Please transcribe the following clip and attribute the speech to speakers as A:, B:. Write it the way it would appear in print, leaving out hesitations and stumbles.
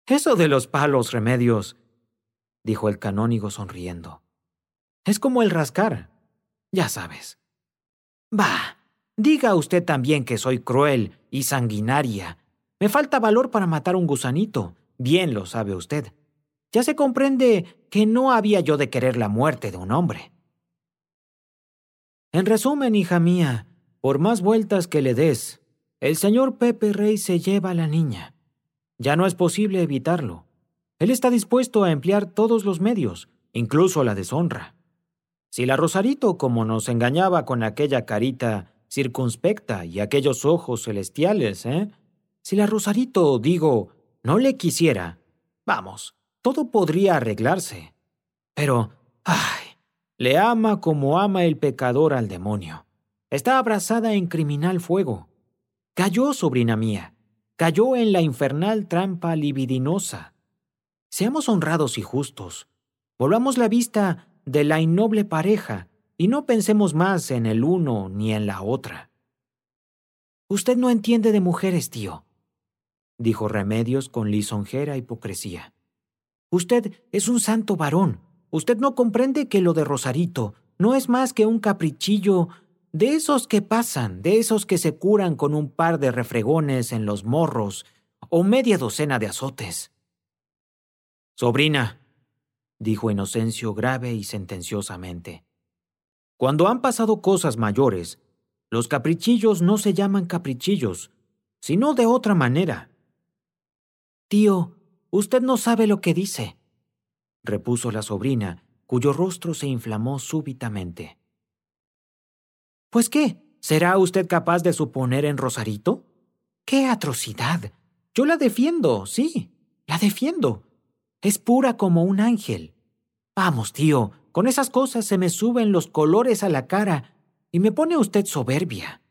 A: Eso de los palos, Remedios, dijo el canónigo sonriendo. Es como el rascar, ya sabes. Bah, diga usted también que soy cruel y sanguinaria. Me falta valor para matar un gusanito, bien lo sabe usted. Ya se comprende que no había yo de querer la muerte de un hombre. En resumen, hija mía, por más vueltas que le des, el señor Pepe Rey se lleva a la niña. Ya no es posible evitarlo. Él está dispuesto a emplear todos los medios, incluso la deshonra. Si la Rosarito, como nos engañaba con aquella carita circunspecta y aquellos ojos celestiales, Si la Rosarito, digo, no le quisiera, vamos, todo podría arreglarse. Pero, le ama como ama el pecador al demonio. Está abrazada en criminal fuego. Cayó, sobrina mía, cayó en la infernal trampa libidinosa. Seamos honrados y justos. Volvamos la vista de la innoble pareja y no pensemos más en el uno ni en la otra. Usted no entiende de mujeres, tío, dijo Remedios con lisonjera hipocresía. Usted es un santo varón. Usted no comprende que lo de Rosarito no es más que un caprichillo de esos que pasan, de esos que se curan con un par de refregones en los morros o media docena de azotes. Sobrina, dijo Inocencio grave y sentenciosamente, cuando han pasado cosas mayores, los caprichillos no se llaman caprichillos, sino de otra manera. Tío, usted no sabe lo que dice, repuso la sobrina, cuyo rostro se inflamó súbitamente. ¿Pues qué? ¿Será usted capaz de suponer en Rosarito? ¡Qué atrocidad! Yo la defiendo, sí, la defiendo. Es pura como un ángel. Vamos, tío, con esas cosas se me suben los colores a la cara y me pone usted soberbia.